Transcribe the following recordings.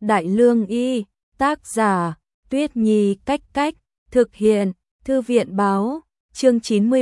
Đại Lương Y, tác giả, Tuyết Nhi Cách, thực hiện, Thư viện báo, chương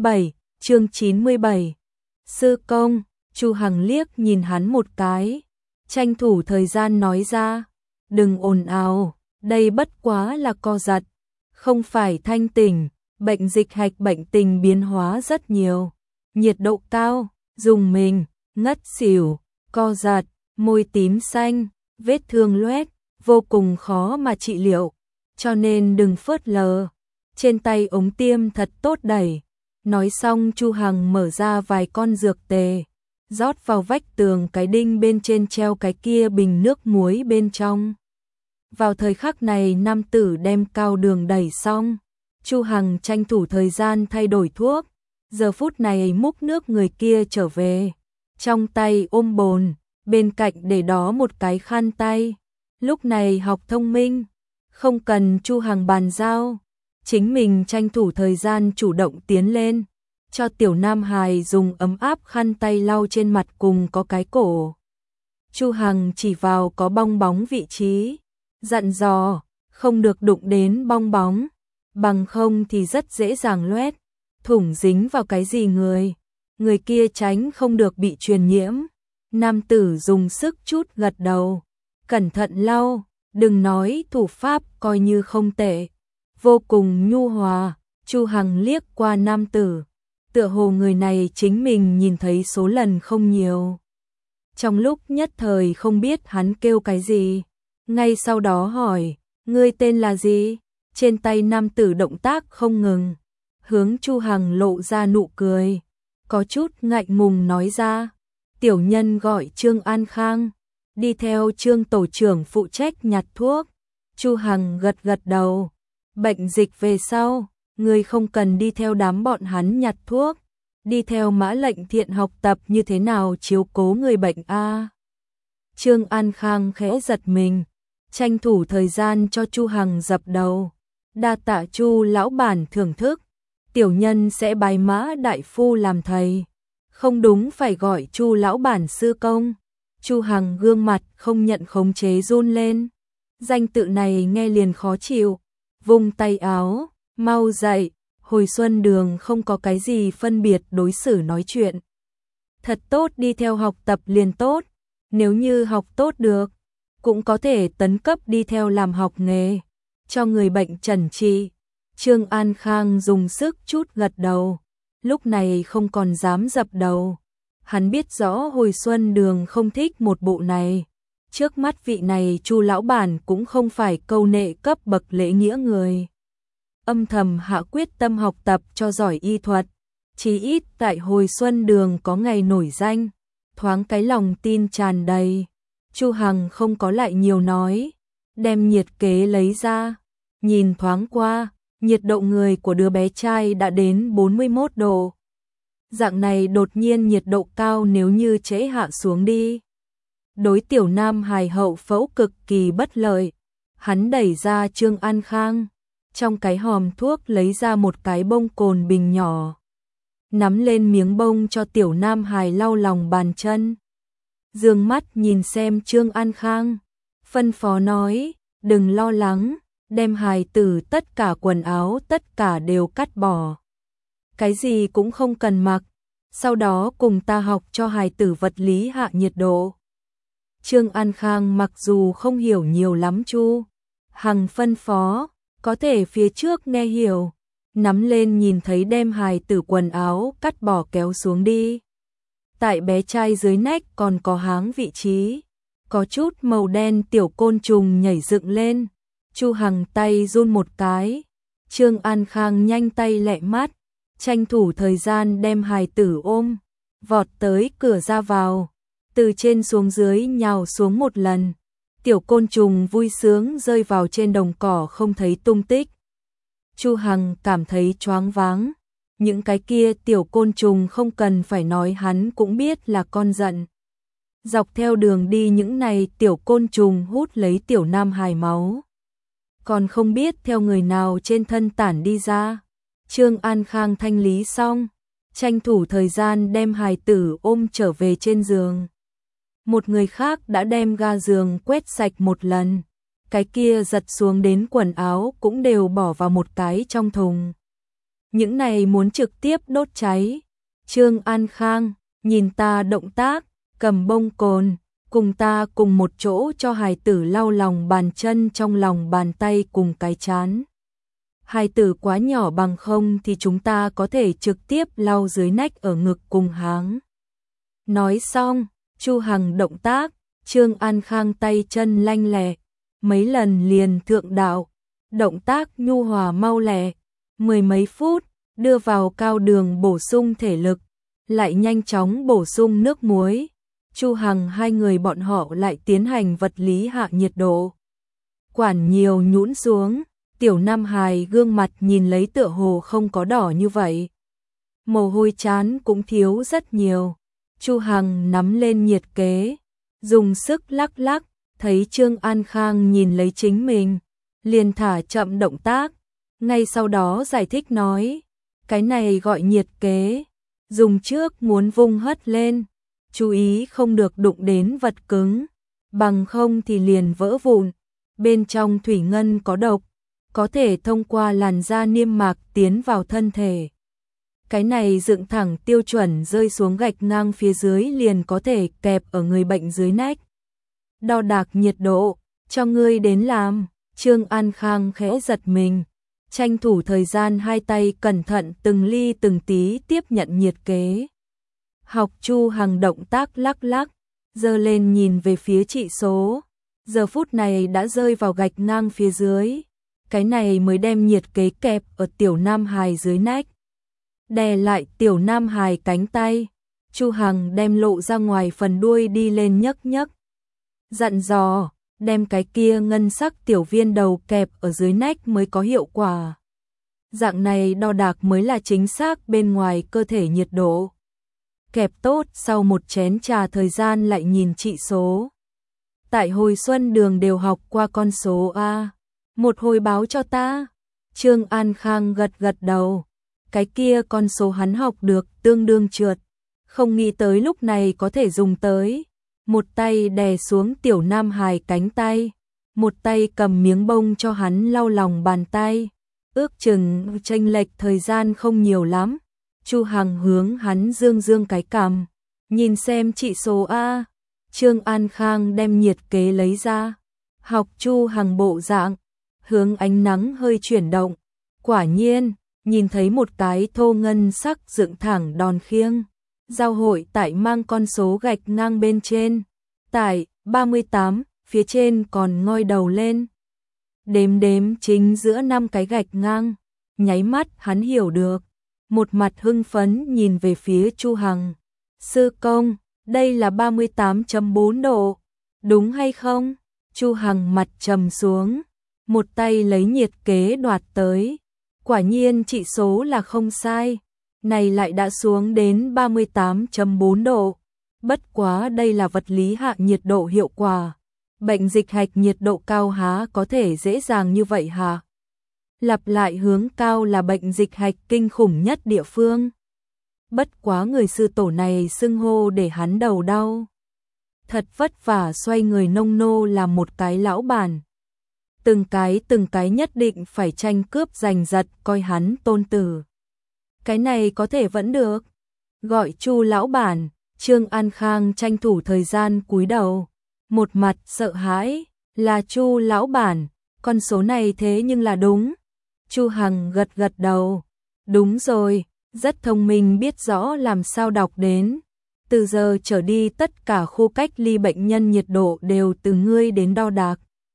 97. Sư công, Chu Hằng liếc nhìn hắn một cái, tranh thủ thời gian nói ra, đừng ồn ào, đây bất quá là co giật, không phải thanh tỉnh, bệnh dịch hạch bệnh tình biến hóa rất nhiều, nhiệt độ cao, dùng mình, ngất xỉu, co giật, môi tím xanh, vết thương loét, vô cùng khó mà trị liệu, cho nên đừng phớt lờ. Trên tay ống tiêm thật tốt đẩy. Nói xong Chu Hằng mở ra vài con dược tề, rót vào vách tường cái đinh bên trên treo cái kia bình nước muối bên trong. Vào thời khắc này nam tử đem cao đường đẩy xong, Chu Hằng tranh thủ thời gian thay đổi thuốc, giờ phút này múc nước người kia trở về, trong tay ôm bồn, bên cạnh để đó một cái khăn tay. Lúc này học thông minh, không cần Chu Hằng bàn giao, chính mình tranh thủ thời gian chủ động tiến lên, cho tiểu nam hài dùng ấm áp khăn tay lau trên mặt cùng có cái cổ. Chu Hằng chỉ vào có bong bóng vị trí, dặn dò, không được đụng đến bong bóng, bằng không thì rất dễ dàng loét, thủng dính vào cái gì người kia tránh không được bị truyền nhiễm. Nam tử dùng sức chút gật đầu, cẩn thận lau, đừng nói thủ pháp coi như không tệ, vô cùng nhu hòa. Chu Hằng liếc qua nam tử, tựa hồ người này chính mình nhìn thấy số lần không nhiều. Trong lúc nhất thời không biết hắn kêu cái gì, ngay sau đó hỏi, ngươi tên là gì? Trên tay nam tử động tác không ngừng, hướng Chu Hằng lộ ra nụ cười, có chút ngại ngùng nói ra, tiểu nhân gọi Trương An Khang, đi theo Trương tổ trưởng phụ trách nhặt thuốc. Chu Hằng gật gật đầu, bệnh dịch về sau, ngươi không cần đi theo đám bọn hắn nhặt thuốc, đi theo Mã Lệnh Thiện học tập như thế nào chiếu cố người bệnh a. Trương An Khang khẽ giật mình, tranh thủ thời gian cho Chu Hằng dập đầu, đa tạ Chu lão bản thưởng thức, tiểu nhân sẽ bái Mã đại phu làm thầy, không đúng phải gọi Chu lão bản sư công. Chu Hằng gương mặt không nhận khống chế run lên, danh tự này nghe liền khó chịu, vung tay áo, mau dậy, hồi xuân đường không có cái gì phân biệt đối xử nói chuyện. Thật tốt đi theo học tập liền tốt, nếu như học tốt được, cũng có thể tấn cấp đi theo làm học nghề, cho người bệnh chẩn trị. Trương An Khang dùng sức chút gật đầu, lúc này không còn dám dập đầu. Hắn biết rõ hồi xuân đường không thích một bộ này, trước mắt vị này Chu lão bản cũng không phải câu nệ cấp bậc lễ nghĩa người. Âm thầm hạ quyết tâm học tập cho giỏi y thuật, chí ít tại hồi xuân đường có ngày nổi danh, thoáng cái lòng tin tràn đầy. Chu Hằng không có lại nhiều nói, đem nhiệt kế lấy ra, nhìn thoáng qua, nhiệt độ người của đứa bé trai đã đến 41 độ. Dạng này đột nhiên nhiệt độ cao nếu như trễ hạ xuống đi, đối tiểu nam hài hậu phẫu cực kỳ bất lợi. Hắn đẩy ra Trương An Khang, trong cái hòm thuốc lấy ra một cái bông cồn bình nhỏ, nắm lên miếng bông cho tiểu nam hài lau lòng bàn chân. Dương mắt nhìn xem Trương An Khang, phân phó nói, đừng lo lắng, đem hài tử tất cả quần áo tất cả đều cắt bỏ, cái gì cũng không cần mặc, sau đó cùng ta học cho hài tử vật lý hạ nhiệt độ. Trương An Khang mặc dù không hiểu nhiều lắm Chu Hằng phân phó, có thể phía trước nghe hiểu, nắm lên nhìn thấy đem hài tử quần áo cắt bỏ kéo xuống đi. Tại bé trai dưới nách còn có háng vị trí, có chút màu đen tiểu côn trùng nhảy dựng lên. Chu Hằng tay run một cái, Trương An Khang nhanh tay lẹ mắt, tranh thủ thời gian đem hài tử ôm, vọt tới cửa ra vào, từ trên xuống dưới nhào xuống một lần. Tiểu côn trùng vui sướng rơi vào trên đồng cỏ không thấy tung tích. Chu Hằng cảm thấy choáng váng, những cái kia tiểu côn trùng không cần phải nói hắn cũng biết là con giận. Dọc theo đường đi những này tiểu côn trùng hút lấy tiểu nam hài máu, còn không biết theo người nào trên thân tản đi ra. Trương An Khang thanh lý xong, tranh thủ thời gian đem hài tử ôm trở về trên giường. Một người khác đã đem ga giường quét sạch một lần. Cái kia giật xuống đến quần áo cũng đều bỏ vào một cái trong thùng. Những này muốn trực tiếp đốt cháy. Trương An Khang nhìn ta động tác, cầm bông cồn, cùng ta cùng một chỗ cho hài tử lau lòng bàn chân trong lòng bàn tay cùng cái chán. Hài tử quá nhỏ bằng không thì chúng ta có thể trực tiếp lau dưới nách ở ngực cùng háng. Nói xong, Chu Hằng động tác, Trương An Khang tay chân lanh lẹ, mấy lần liền thượng đạo, động tác nhu hòa mau lẹ, mười mấy phút, đưa vào cao đường bổ sung thể lực, lại nhanh chóng bổ sung nước muối. Chu Hằng hai người bọn họ lại tiến hành vật lý hạ nhiệt độ. Quản nhiều nhũn xuống, Tiểu Nam Hài gương mặt nhìn lấy tựa hồ không có đỏ như vậy. Mồ hôi chán cũng thiếu rất nhiều. Chu Hằng nắm lên nhiệt kế, dùng sức lắc lắc, thấy Trương An Khang nhìn lấy chính mình, liền thả chậm động tác, ngay sau đó giải thích nói, cái này gọi nhiệt kế, dùng trước muốn vung hất lên, chú ý không được đụng đến vật cứng, bằng không thì liền vỡ vụn, bên trong thủy ngân có độc, có thể thông qua làn da niêm mạc tiến vào thân thể. Cái này dựng thẳng tiêu chuẩn rơi xuống gạch ngang phía dưới liền có thể kẹp ở người bệnh dưới nách. Đo đạc nhiệt độ, cho ngươi đến làm. Trương An Khang khẽ giật mình, tranh thủ thời gian hai tay cẩn thận từng ly từng tí tiếp nhận nhiệt kế. Học Chu Hằng động tác lắc lắc, giơ lên nhìn về phía trị số. Giờ phút này đã rơi vào gạch ngang phía dưới. Cái này mới đem nhiệt kế kẹp ở Tiểu Nam Hài dưới nách. Đè lại Tiểu Nam Hài cánh tay, Chu Hằng đem lộ ra ngoài phần đuôi đi lên nhấc nhấc. Dặn dò, đem cái kia ngân sắc tiểu viên đầu kẹp ở dưới nách mới có hiệu quả. Dạng này đo đạc mới là chính xác bên ngoài cơ thể nhiệt độ. Kẹp tốt sau một chén trà thời gian lại nhìn trị số. Tại hồi xuân đường đều học qua con số A. Một hồi báo cho ta. Trương An Khang gật gật đầu. Cái kia con số hắn học được tương đương trượt. Không nghĩ tới lúc này có thể dùng tới. Một tay đè xuống Tiểu Nam Hài cánh tay. Một tay cầm miếng bông cho hắn lau lòng bàn tay. Ước chừng chênh lệch thời gian không nhiều lắm. Chu Hằng hướng hắn dương dương cái cằm. Nhìn xem trị số A. Trương An Khang đem nhiệt kế lấy ra. Học Chu Hằng bộ dạng. Hướng ánh nắng hơi chuyển động. Quả nhiên, nhìn thấy một cái thô ngân sắc dựng thẳng đòn khiêng. Giao hội tại mang con số gạch ngang bên trên. Tại 38, phía trên còn ngoi đầu lên. Đếm đếm chính giữa 5 cái gạch ngang. Nháy mắt hắn hiểu được. Một mặt hưng phấn nhìn về phía Chu Hằng. Sư công, đây là 38.4 độ. Đúng hay không? Chu Hằng mặt trầm xuống. Một tay lấy nhiệt kế đoạt tới. Quả nhiên trị số là không sai. Này lại đã xuống đến 38.4 độ. Bất quá đây là vật lý hạ nhiệt độ hiệu quả. Bệnh dịch hạch nhiệt độ cao há có thể dễ dàng như vậy hả? Lặp lại hướng cao là bệnh dịch hạch kinh khủng nhất địa phương. Bất quá người sư tổ này xưng hô để hắn đầu đau. Thật vất vả xoay người nông nô là một cái lão bản. Từng cái nhất định phải tranh cướp giành giật coi hắn tôn tử. Cái này có thể vẫn được. Gọi Chu lão bản, Trương An Khang tranh thủ thời gian cúi đầu. Một mặt sợ hãi, là Chu lão bản, con số này thế nhưng là đúng. Chu Hằng gật gật đầu. Đúng rồi, rất thông minh biết rõ làm sao đọc đến. Từ giờ trở đi tất cả khu cách ly bệnh nhân nhiệt độ đều từ ngươi đến đo đạc.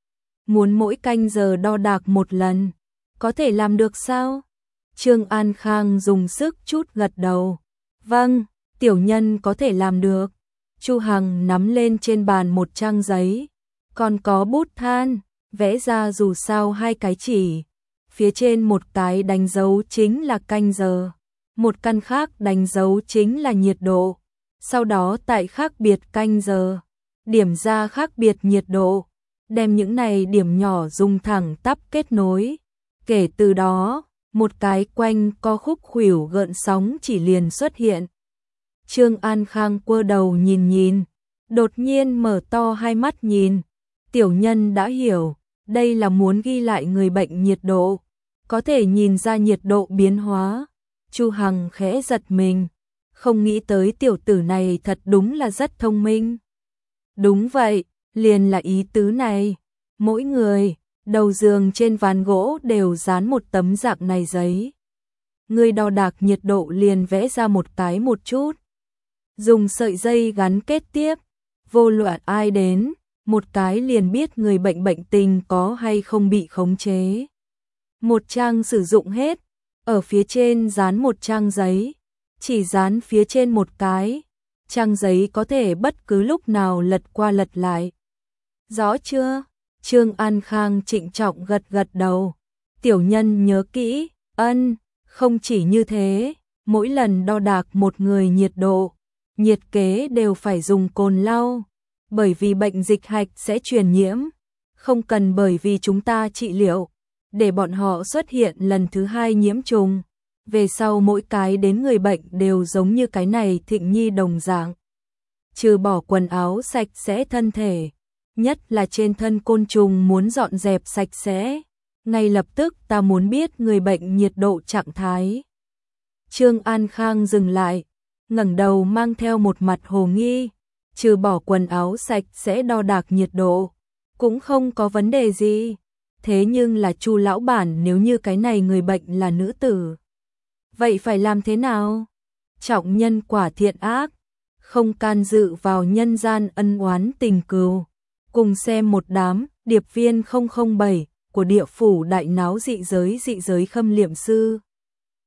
Muốn mỗi canh giờ đo đạc một lần. Có thể làm được sao? Trương An Khang dùng sức chút gật đầu. Vâng, tiểu nhân có thể làm được. Chu Hằng nắm lên trên bàn một trang giấy. Còn có bút than, vẽ ra dù sao hai cái chỉ. Phía trên một cái đánh dấu chính là canh giờ. Một căn khác đánh dấu chính là nhiệt độ. Sau đó tại khác biệt canh giờ, điểm ra khác biệt nhiệt độ. Đem những này điểm nhỏ dùng thẳng tắp kết nối. Kể từ đó, một cái quanh co khúc khuỷu gợn sóng chỉ liền xuất hiện. Trương An Khang quơ đầu nhìn nhìn, đột nhiên mở to hai mắt nhìn. Tiểu nhân đã hiểu, đây là muốn ghi lại người bệnh nhiệt độ, có thể nhìn ra nhiệt độ biến hóa. Chu Hằng khẽ giật mình, không nghĩ tới tiểu tử này thật đúng là rất thông minh. Đúng vậy, liền là ý tứ này. Mỗi người, đầu giường trên ván gỗ đều dán một tấm dạng này giấy. Người đo đạc nhiệt độ liền vẽ ra một cái một chút. Dùng sợi dây gắn kết tiếp, vô luận ai đến, một cái liền biết người bệnh bệnh tình có hay không bị khống chế. Một trang sử dụng hết, ở phía trên dán một trang giấy, chỉ dán phía trên một cái, trang giấy có thể bất cứ lúc nào lật qua lật lại. Rõ chưa? Trương An Khang trịnh trọng gật gật đầu. Tiểu nhân nhớ kỹ, ân, không chỉ như thế, mỗi lần đo đạc một người nhiệt độ, nhiệt kế đều phải dùng cồn lau, bởi vì bệnh dịch hạch sẽ truyền nhiễm, không cần bởi vì chúng ta trị liệu, để bọn họ xuất hiện lần thứ hai nhiễm trùng. Về sau mỗi cái đến người bệnh đều giống như cái này Thịnh Nhi đồng dạng. Trừ bỏ quần áo sạch sẽ thân thể, nhất là trên thân côn trùng muốn dọn dẹp sạch sẽ. Ngay lập tức ta muốn biết người bệnh nhiệt độ trạng thái. Trương An Khang dừng lại, ngẩng đầu mang theo một mặt hồ nghi. Trừ bỏ quần áo sạch sẽ đo đạc nhiệt độ, cũng không có vấn đề gì. Thế nhưng là Chu lão bản, nếu như cái này người bệnh là nữ tử, vậy phải làm thế nào? Trọng nhân quả thiện ác, không can dự vào nhân gian ân oán tình cừu. Cùng xem một đám điệp viên 007 của địa phủ đại náo dị giới khâm liệm sư.